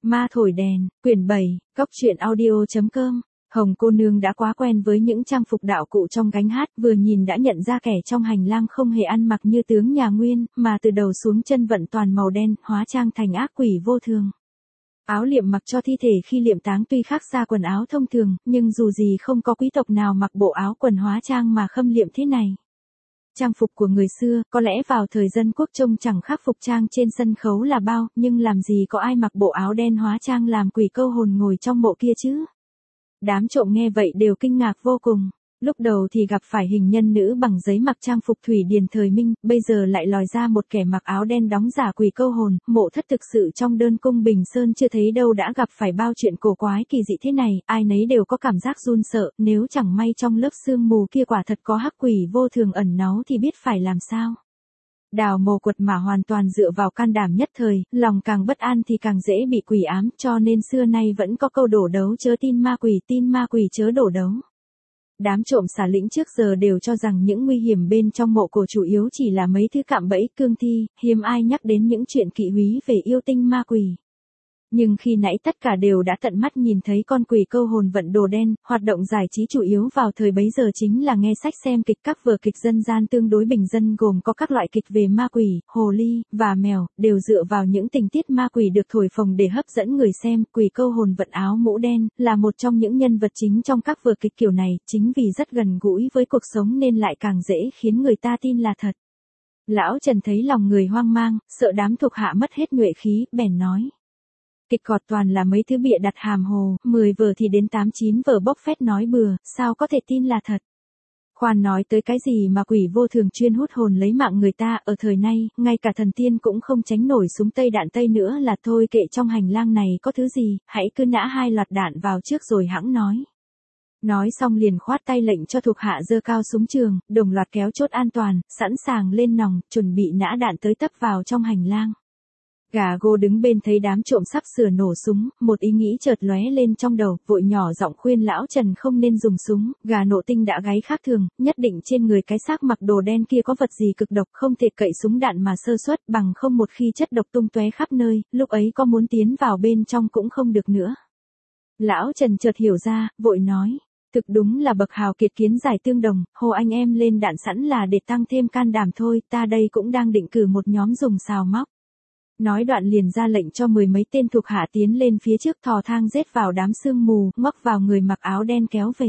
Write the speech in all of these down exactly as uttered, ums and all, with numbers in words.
Ma thổi đèn, quyển bảy, góc truyện audio chấm com. Hồng cô nương đã quá quen với những trang phục đạo cụ trong gánh hát, vừa nhìn đã nhận ra kẻ trong hành lang không hề ăn mặc như tướng nhà Nguyên, mà từ đầu xuống chân vận toàn màu đen, hóa trang thành ác quỷ vô thường. Áo liệm mặc cho thi thể khi liệm táng tuy khác xa quần áo thông thường, nhưng dù gì không có quý tộc nào mặc bộ áo quần hóa trang mà khâm liệm thế này. Trang phục của người xưa, có lẽ vào thời dân quốc trông chẳng khác phục trang trên sân khấu là bao, nhưng làm gì có ai mặc bộ áo đen hóa trang làm quỷ câu hồn ngồi trong mộ kia chứ. Đám trộm nghe vậy đều kinh ngạc vô cùng. Lúc đầu thì gặp phải hình nhân nữ bằng giấy mặc trang phục thủy điền thời Minh, bây giờ lại lòi ra một kẻ mặc áo đen đóng giả quỷ câu hồn. Mộ thất thực sự trong đơn cung Bình Sơn chưa thấy đâu đã gặp phải bao chuyện cổ quái kỳ dị thế này, ai nấy đều có cảm giác run sợ, nếu chẳng may trong lớp sương mù kia quả thật có hắc quỷ vô thường ẩn náu thì biết phải làm sao. Đào Mộ Quật mà hoàn toàn dựa vào can đảm nhất thời, lòng càng bất an thì càng dễ bị quỷ ám, cho nên xưa nay vẫn có câu đổ đấu chớ tin ma quỷ, tin ma quỷ chớ đổ đấu. Đám trộm xả lĩnh trước giờ đều cho rằng những nguy hiểm bên trong mộ cổ chủ yếu chỉ là mấy thứ cạm bẫy cương thi, hiếm ai nhắc đến những chuyện kỵ húy về yêu tinh ma quỷ. Nhưng khi nãy tất cả đều đã tận mắt nhìn thấy con quỷ câu hồn vận đồ đen, hoạt động giải trí chủ yếu vào thời bấy giờ chính là nghe sách xem kịch. Các vở kịch dân gian tương đối bình dân gồm có các loại kịch về ma quỷ, hồ ly, và mèo, đều dựa vào những tình tiết ma quỷ được thổi phồng để hấp dẫn người xem. Quỷ câu hồn vận áo mũ đen, là một trong những nhân vật chính trong các vở kịch kiểu này, chính vì rất gần gũi với cuộc sống nên lại càng dễ khiến người ta tin là thật. Lão Trần thấy lòng người hoang mang, sợ đám thuộc hạ mất hết nhuệ khí, bèn nói. Kịch cọt toàn là mấy thứ bịa đặt hàm hồ, mười vở thì đến tám chín vở bốc phét nói bừa, sao có thể tin là thật. Khoan nói tới cái gì mà quỷ vô thường chuyên hút hồn lấy mạng người ta, ở thời nay, ngay cả thần tiên cũng không tránh nổi súng tây đạn tây nữa là thôi, kệ trong hành lang này có thứ gì, hãy cứ nã hai loạt đạn vào trước rồi hẵng nói. Nói xong liền khoát tay lệnh cho thuộc hạ giơ cao súng trường, đồng loạt kéo chốt an toàn, sẵn sàng lên nòng, chuẩn bị nã đạn tới tấp vào trong hành lang. Gà Gô đứng bên thấy đám trộm sắp sửa nổ súng, một ý nghĩ chợt lóe lên trong đầu, vội nhỏ giọng khuyên lão Trần không nên dùng súng. Gà nộ tinh đã gáy khác thường, nhất định trên người cái xác mặc đồ đen kia có vật gì cực độc, không thể cậy súng đạn mà sơ suất, bằng không một khi chất độc tung tóe khắp nơi, lúc ấy có muốn tiến vào bên trong cũng không được nữa. Lão Trần chợt hiểu ra, vội nói. Thực đúng là bậc hào kiệt kiến giải tương đồng, hồ anh em lên đạn sẵn là để tăng thêm can đảm thôi, ta đây cũng đang định cử một nhóm dùng xào móc. Nói đoạn liền ra lệnh cho mười mấy tên thuộc hạ tiến lên phía trước, thò thang rết vào đám sương mù, ngoắc vào người mặc áo đen kéo về.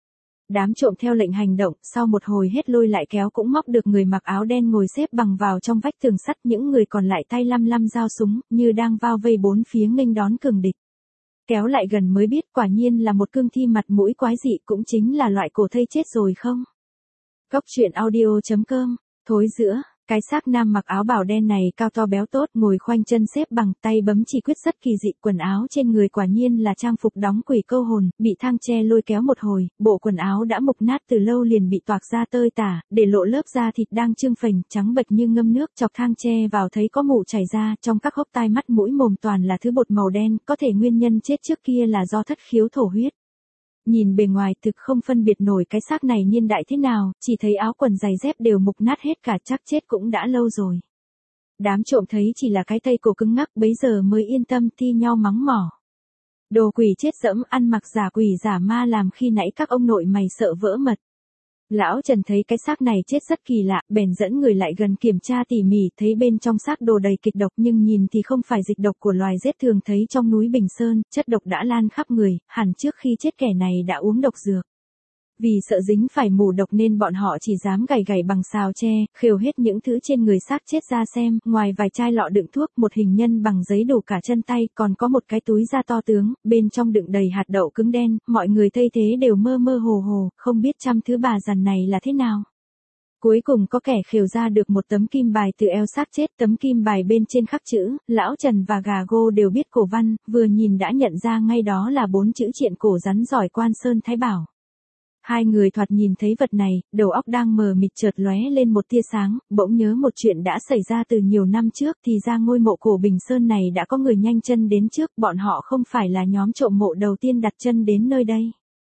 Đám trộm theo lệnh hành động, sau một hồi hết lôi lại kéo cũng móc được người mặc áo đen ngồi xếp bằng vào trong vách tường sắt, những người còn lại tay lăm lăm dao súng, như đang bao vây bốn phía nghênh đón cường địch. Kéo lại gần mới biết quả nhiên là một cương thi mặt mũi quái dị, cũng chính là loại cổ thây chết rồi không. Góc truyện audio chấm com, thối giữa. Cái xác nam mặc áo bào đen này cao to béo tốt, ngồi khoanh chân xếp bằng, tay bấm chỉ quyết rất kỳ dị, quần áo trên người quả nhiên là trang phục đóng quỷ câu hồn, bị thang tre lôi kéo một hồi, bộ quần áo đã mục nát từ lâu liền bị toạc ra tơi tả, để lộ lớp da thịt đang trương phình, trắng bệch như ngâm nước, chọc thang tre vào thấy có mủ chảy ra, trong các hốc tai mắt mũi mồm toàn là thứ bột màu đen, có thể nguyên nhân chết trước kia là do thất khiếu thổ huyết. Nhìn bề ngoài thực không phân biệt nổi cái xác này niên đại thế nào, chỉ thấy áo quần giày dép đều mục nát hết cả, chắc chết cũng đã lâu rồi. Đám trộm thấy chỉ là cái thây cổ cứng ngắc, bấy giờ mới yên tâm thi nhau mắng mỏ. Đồ quỷ chết dẫm, ăn mặc giả quỷ giả ma, làm khi nãy các ông nội mày sợ vỡ mật. Lão Trần thấy cái xác này chết rất kỳ lạ, bèn dẫn người lại gần kiểm tra tỉ mỉ, thấy bên trong xác đồ đầy kịch độc, nhưng nhìn thì không phải dịch độc của loài rết thường thấy trong núi Bình Sơn, chất độc đã lan khắp người, hẳn trước khi chết kẻ này đã uống độc dược. Vì sợ dính phải mù độc nên bọn họ chỉ dám gảy gảy bằng xào tre, khều hết những thứ trên người xác chết ra xem, ngoài vài chai lọ đựng thuốc, một hình nhân bằng giấy đủ cả chân tay, còn có một cái túi da to tướng, bên trong đựng đầy hạt đậu cứng đen, mọi người thấy thế đều mơ mơ hồ hồ, không biết trăm thứ bà dằn này là thế nào. Cuối cùng có kẻ khều ra được một tấm kim bài từ eo xác chết, tấm kim bài bên trên khắc chữ, Lão Trần và Gà Gô đều biết cổ văn, vừa nhìn đã nhận ra ngay đó là bốn chữ triện cổ rắn giỏi Quan Sơn Thái Bảo. Hai người thoạt nhìn thấy vật này, đầu óc đang mờ mịt chợt lóe lên một tia sáng, bỗng nhớ một chuyện đã xảy ra từ nhiều năm trước, thì ra ngôi mộ cổ Bình Sơn này đã có người nhanh chân đến trước, bọn họ không phải là nhóm trộm mộ đầu tiên đặt chân đến nơi đây.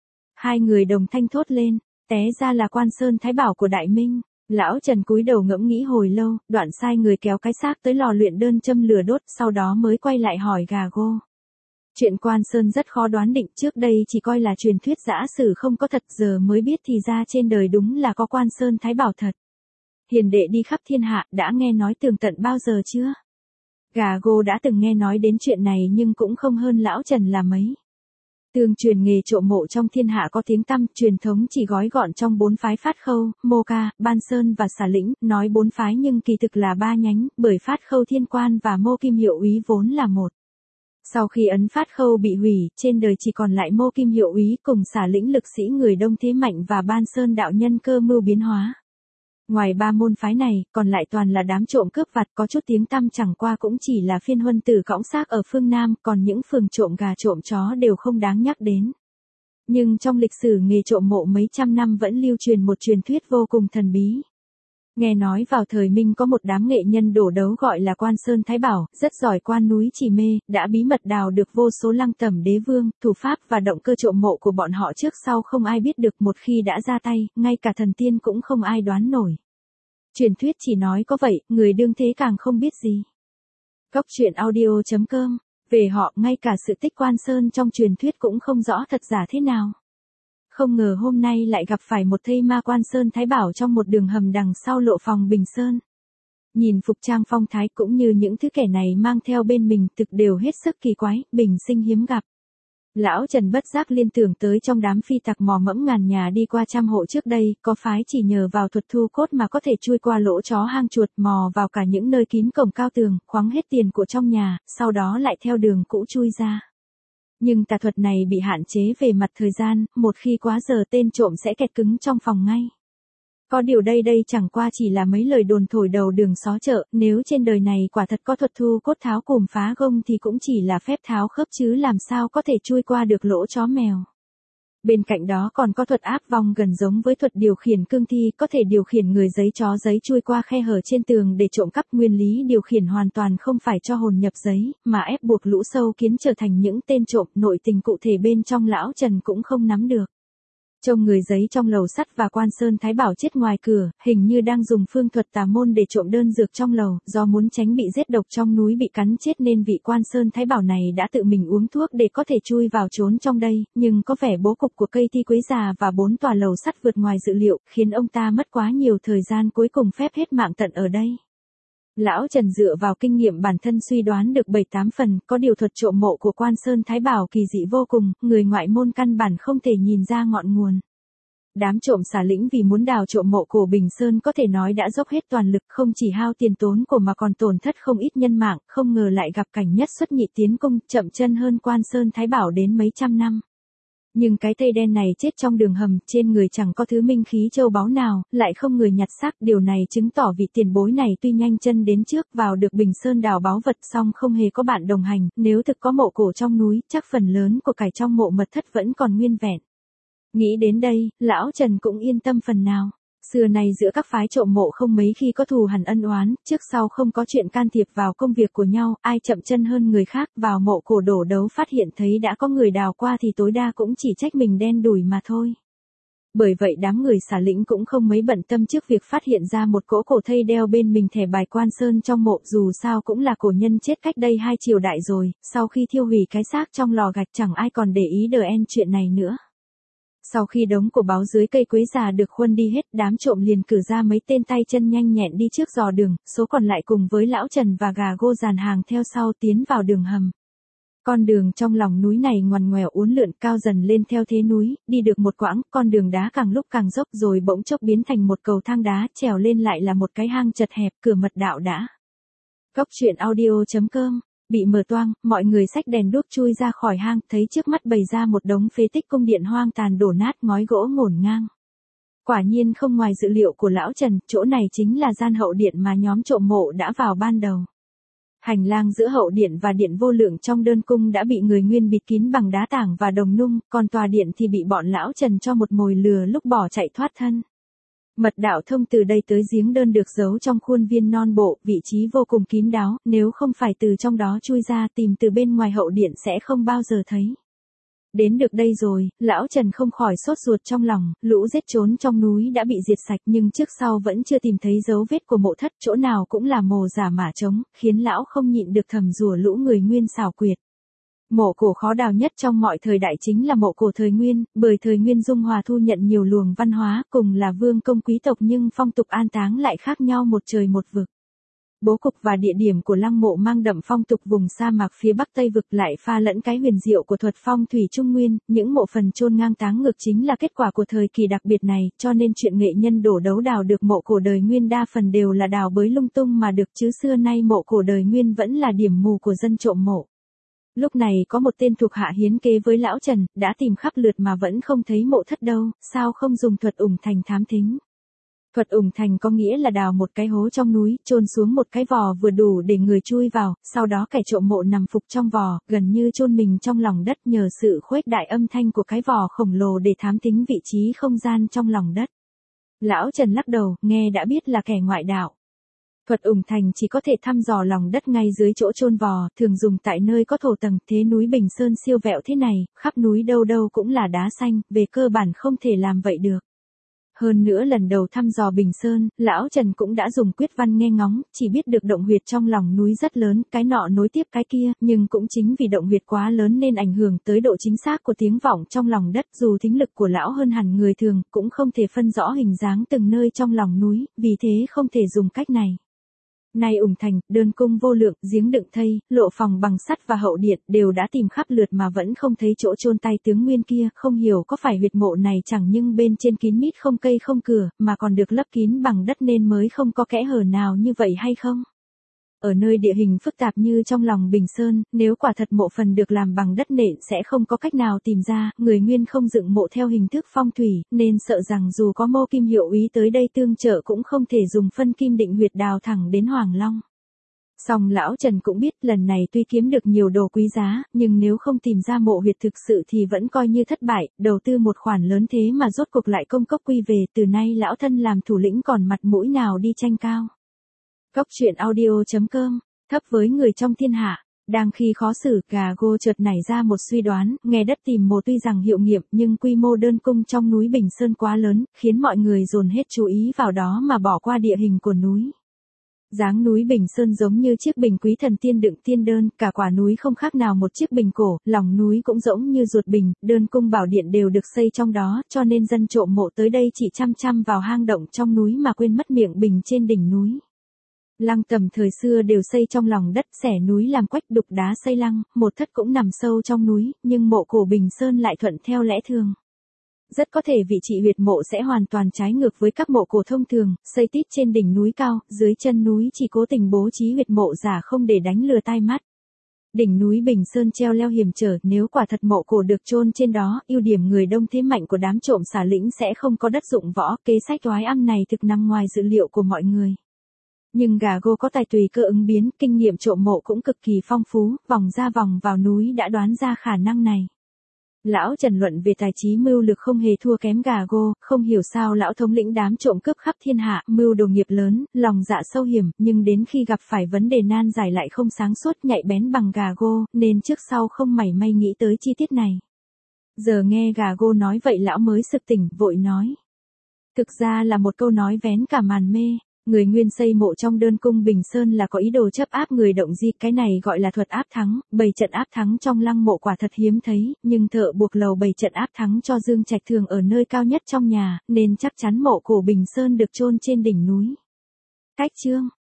Hai người đồng thanh thốt lên, té ra là Quan Sơn Thái Bảo của Đại Minh. Lão Trần cúi đầu ngẫm nghĩ hồi lâu, đoạn sai người kéo cái xác tới lò luyện đơn châm lửa đốt, sau đó mới quay lại hỏi Gà Gô. Chuyện Quan Sơn rất khó đoán định, trước đây chỉ coi là truyền thuyết dã sử không có thật, giờ mới biết thì ra trên đời đúng là có Quan Sơn Thái Bảo thật. Hiền đệ đi khắp thiên hạ, đã nghe nói tường tận bao giờ chưa? Gà Gô đã từng nghe nói đến chuyện này nhưng cũng không hơn lão Trần là mấy. Tương truyền nghề trộm mộ trong thiên hạ có tiếng tăm, truyền thống chỉ gói gọn trong bốn phái Phát Khâu, Mô Ca, Ban Sơn và Xà Lĩnh, nói bốn phái nhưng kỳ thực là ba nhánh, bởi Phát Khâu Thiên Quan và Mô Kim Hiệu Úy vốn là một. Sau khi ấn Phát Khâu bị hủy, trên đời chỉ còn lại Mô Kim Hiệu Úy cùng Xà Lĩnh lực sĩ người Đông Thế Mạnh và Ban Sơn đạo nhân cơ mưu biến hóa. Ngoài ba môn phái này, còn lại toàn là đám trộm cướp vặt, có chút tiếng tăm chẳng qua cũng chỉ là phiên huân tử cõng xác ở phương Nam, còn những phường trộm gà trộm chó đều không đáng nhắc đến. Nhưng trong lịch sử nghề trộm mộ mấy trăm năm vẫn lưu truyền một truyền thuyết vô cùng thần bí. Nghe nói vào thời Minh có một đám nghệ nhân đổ đấu gọi là Quan Sơn Thái Bảo, rất giỏi quan núi chỉ mê, đã bí mật đào được vô số lăng tẩm đế vương, thủ pháp và động cơ trộm mộ của bọn họ trước sau không ai biết được, một khi đã ra tay, ngay cả thần tiên cũng không ai đoán nổi. Truyền thuyết chỉ nói có vậy, người đương thế càng không biết gì. Góc truyện audio chấm com, về họ ngay cả sự tích Quan Sơn trong truyền thuyết cũng không rõ thật giả thế nào. Không ngờ hôm nay lại gặp phải một thây ma Quan Sơn Thái Bảo trong một đường hầm đằng sau lộ phòng Bình Sơn. Nhìn phục trang phong thái cũng như những thứ kẻ này mang theo bên mình thực đều hết sức kỳ quái, bình sinh hiếm gặp. Lão Trần bất giác liên tưởng tới trong đám phi tặc mò mẫm ngàn nhà đi qua trăm hộ trước đây, có phái chỉ nhờ vào thuật thu cốt mà có thể chui qua lỗ chó hang chuột, mò vào cả những nơi kín cổng cao tường, khoáng hết tiền của trong nhà, sau đó lại theo đường cũ chui ra. Nhưng tà thuật này bị hạn chế về mặt thời gian, một khi quá giờ tên trộm sẽ kẹt cứng trong phòng ngay. Có điều đây đây chẳng qua chỉ là mấy lời đồn thổi đầu đường xó chợ, nếu trên đời này quả thật có thuật thu cốt tháo cùm phá gông thì cũng chỉ là phép tháo khớp chứ làm sao có thể chui qua được lỗ chó mèo. Bên cạnh đó còn có thuật áp vong gần giống với thuật điều khiển cương thi, có thể điều khiển người giấy chó giấy chui qua khe hở trên tường để trộm cắp. Nguyên lý điều khiển hoàn toàn không phải cho hồn nhập giấy, mà ép buộc lũ sâu kiến trở thành những tên trộm. Nội tình cụ thể bên trong lão Trần cũng không nắm được. Trông người giấy trong lầu sắt và Quan Sơn Thái Bảo chết ngoài cửa, hình như đang dùng phương thuật tà môn để trộm đơn dược trong lầu, do muốn tránh bị giết độc trong núi bị cắn chết nên vị Quan Sơn Thái Bảo này đã tự mình uống thuốc để có thể chui vào trốn trong đây, nhưng có vẻ bố cục của cây thi quế già và bốn tòa lầu sắt vượt ngoài dự liệu, khiến ông ta mất quá nhiều thời gian, cuối cùng phép hết mạng tận ở đây. Lão Trần dựa vào kinh nghiệm bản thân suy đoán được bảy tám phần, có điều thuật trộm mộ của Quan Sơn Thái Bảo kỳ dị vô cùng, người ngoại môn căn bản không thể nhìn ra ngọn nguồn. Đám trộm Xà Lĩnh vì muốn đào trộm mộ cổ Bình Sơn có thể nói đã dốc hết toàn lực, không chỉ hao tiền tốn của mà còn tổn thất không ít nhân mạng, không ngờ lại gặp cảnh nhất xuất nhị tiến cung, chậm chân hơn Quan Sơn Thái Bảo đến mấy trăm năm. Nhưng cái thây đen này chết trong đường hầm, trên người chẳng có thứ minh khí châu báu nào, lại không người nhặt xác, điều này chứng tỏ vị tiền bối này tuy nhanh chân đến trước vào được Bình Sơn đào báu vật song không hề có bạn đồng hành, nếu thực có mộ cổ trong núi, chắc phần lớn của cải trong mộ mật thất vẫn còn nguyên vẹn. Nghĩ đến đây, lão Trần cũng yên tâm phần nào. Xưa nay giữa các phái trộm mộ không mấy khi có thù hằn ân oán, trước sau không có chuyện can thiệp vào công việc của nhau, ai chậm chân hơn người khác, vào mộ cổ đổ đấu phát hiện thấy đã có người đào qua thì tối đa cũng chỉ trách mình đen đủi mà thôi. Bởi vậy đám người Xà Lĩnh cũng không mấy bận tâm trước việc phát hiện ra một cỗ cổ thây đeo bên mình thẻ bài Quan Sơn trong mộ, dù sao cũng là cổ nhân chết cách đây hai triều đại rồi, sau khi thiêu hủy cái xác trong lò gạch chẳng ai còn để ý đờ en chuyện này nữa. Sau khi đống cổ báu dưới cây quế già được khuân đi hết, đám trộm liền cử ra mấy tên tay chân nhanh nhẹn đi trước dò đường, số còn lại cùng với lão Trần và Gà Gô dàn hàng theo sau tiến vào đường hầm. Con đường trong lòng núi này ngoằn ngoèo uốn lượn cao dần lên theo thế núi, đi được một quãng, con đường đá càng lúc càng dốc rồi bỗng chốc biến thành một cầu thang đá, trèo lên lại là một cái hang chật hẹp, cửa mật đạo đã. Góc truyện audio chấm com. Bị mở toang, mọi người xách đèn đuốc chui ra khỏi hang, thấy trước mắt bày ra một đống phế tích cung điện hoang tàn đổ nát, ngói gỗ ngổn ngang. Quả nhiên không ngoài dự liệu của lão Trần, chỗ này chính là gian hậu điện mà nhóm trộm mộ đã vào ban đầu. Hành lang giữa hậu điện và điện vô lượng trong đơn cung đã bị người Nguyên bịt kín bằng đá tảng và đồng nung, còn tòa điện thì bị bọn lão Trần cho một mồi lừa lúc bỏ chạy thoát thân. Mật đạo thông từ đây tới giếng đơn được giấu trong khuôn viên non bộ, vị trí vô cùng kín đáo, nếu không phải từ trong đó chui ra tìm từ bên ngoài hậu điện sẽ không bao giờ thấy. Đến được đây rồi, lão Trần không khỏi sốt ruột trong lòng, lũ giết trốn trong núi đã bị diệt sạch nhưng trước sau vẫn chưa tìm thấy dấu vết của mộ thất, chỗ nào cũng là mồ giả mả trống, khiến lão không nhịn được thầm rủa lũ người Nguyên xảo quyệt. Mộ cổ khó đào nhất trong mọi thời đại chính là mộ cổ thời Nguyên, bởi thời Nguyên Dung Hòa thu nhận nhiều luồng văn hóa, cùng là vương công quý tộc nhưng phong tục an táng lại khác nhau một trời một vực. Bố cục và địa điểm của lăng mộ mang đậm phong tục vùng sa mạc phía bắc Tây vực lại pha lẫn cái huyền diệu của thuật phong thủy Trung Nguyên, những mộ phần chôn ngang táng ngược chính là kết quả của thời kỳ đặc biệt này, cho nên chuyện nghệ nhân đổ đấu đào được mộ cổ đời Nguyên đa phần đều là đào bới lung tung mà được, chứ xưa nay mộ cổ đời Nguyên vẫn là điểm mù của dân trộm mộ. Lúc này có một tên thuộc hạ hiến kế với lão Trần, đã tìm khắp lượt mà vẫn không thấy mộ thất đâu, sao không dùng thuật ủng thành thám thính. Thuật ủng thành có nghĩa là đào một cái hố trong núi, chôn xuống một cái vò vừa đủ để người chui vào, sau đó kẻ trộm mộ nằm phục trong vò, gần như chôn mình trong lòng đất, nhờ sự khuếch đại âm thanh của cái vò khổng lồ để thám tính vị trí không gian trong lòng đất. Lão Trần lắc đầu, nghe đã biết là kẻ ngoại đạo. Thuật ủng thành chỉ có thể thăm dò lòng đất ngay dưới chỗ chôn vò, thường dùng tại nơi có thổ tầng, thế núi Bình Sơn siêu vẹo thế này, khắp núi đâu đâu cũng là đá xanh, về cơ bản không thể làm vậy được. Hơn nữa lần đầu thăm dò Bình Sơn, lão Trần cũng đã dùng quyết văn nghe ngóng, chỉ biết được động huyệt trong lòng núi rất lớn, cái nọ nối tiếp cái kia, nhưng cũng chính vì động huyệt quá lớn nên ảnh hưởng tới độ chính xác của tiếng vọng trong lòng đất, dù thính lực của lão hơn hẳn người thường, cũng không thể phân rõ hình dáng từng nơi trong lòng núi, vì thế không thể dùng cách này. Nay ủng thành, đơn cung vô lượng, giếng đựng thây, lộ phòng bằng sắt và hậu điện đều đã tìm khắp lượt mà vẫn không thấy chỗ chôn tay tướng Nguyên kia, không hiểu có phải huyệt mộ này chẳng nhưng bên trên kín mít không cây không cửa, mà còn được lấp kín bằng đất nên mới không có kẽ hở nào như vậy hay không? Ở nơi địa hình phức tạp như trong lòng Bình Sơn, nếu quả thật mộ phần được làm bằng đất nện sẽ không có cách nào tìm ra, người Nguyên không dựng mộ theo hình thức phong thủy, nên sợ rằng dù có Mô Kim Hiệu úy tới đây tương trợ cũng không thể dùng phân kim định huyệt đào thẳng đến Hoàng Long. Song lão Trần cũng biết lần này tuy kiếm được nhiều đồ quý giá, nhưng nếu không tìm ra mộ huyệt thực sự thì vẫn coi như thất bại, đầu tư một khoản lớn thế mà rốt cuộc lại công cốc quy về, từ nay lão thân làm thủ lĩnh còn mặt mũi nào đi tranh cao. Cốc truyện audio chấm com, thấp với người trong thiên hạ. Đang khi khó xử, Gà Gô chợt nảy ra một suy đoán, nghe đất tìm mộ tuy rằng hiệu nghiệm nhưng quy mô đơn cung trong núi Bình Sơn quá lớn, khiến mọi người dồn hết chú ý vào đó mà bỏ qua địa hình của núi. Dáng núi Bình Sơn giống như chiếc bình quý thần tiên đựng tiên đơn, cả quả núi không khác nào một chiếc bình cổ, lòng núi cũng giống như ruột bình, đơn cung bảo điện đều được xây trong đó, cho nên dân trộm mộ tới đây chỉ chăm chăm vào hang động trong núi mà quên mất miệng bình trên đỉnh núi. Lăng tầm thời xưa đều xây trong lòng đất, xẻ núi làm quách, đục đá xây lăng, một thất cũng nằm sâu trong núi, nhưng mộ cổ Bình Sơn lại thuận theo lẽ thường. Rất có thể vị trí huyệt mộ sẽ hoàn toàn trái ngược với các mộ cổ thông thường, xây tít trên đỉnh núi cao, dưới chân núi chỉ cố tình bố trí huyệt mộ giả không để đánh lừa tai mắt. Đỉnh núi Bình Sơn treo leo hiểm trở, nếu quả thật mộ cổ được chôn trên đó, ưu điểm người đông thế mạnh của đám trộm xả lĩnh sẽ không có đất dụng võ, kế sách toái âm này thực nằm ngoài dự liệu của mọi người. Nhưng Gà Gô có tài tùy cơ ứng biến, kinh nghiệm trộm mộ cũng cực kỳ phong phú, vòng ra vòng vào núi đã đoán ra khả năng này. Lão Trần luận về tài trí mưu lược không hề thua kém Gà Gô, không hiểu sao lão thống lĩnh đám trộm cướp khắp thiên hạ, mưu đồ nghiệp lớn, lòng dạ sâu hiểm, nhưng đến khi gặp phải vấn đề nan giải lại không sáng suốt nhạy bén bằng Gà Gô, nên trước sau không mảy may nghĩ tới chi tiết này. Giờ nghe Gà Gô nói vậy lão mới sực tỉnh, vội nói. Thực ra là một câu nói vén cả màn mê. Người Nguyên xây mộ trong đơn cung Bình Sơn là có ý đồ chấp áp người động di, cái này gọi là thuật áp thắng, bày trận áp thắng trong lăng mộ quả thật hiếm thấy, nhưng thợ buộc lầu bày trận áp thắng cho Dương Trạch thường ở nơi cao nhất trong nhà, nên chắc chắn mộ cổ Bình Sơn được chôn trên đỉnh núi. Cách chương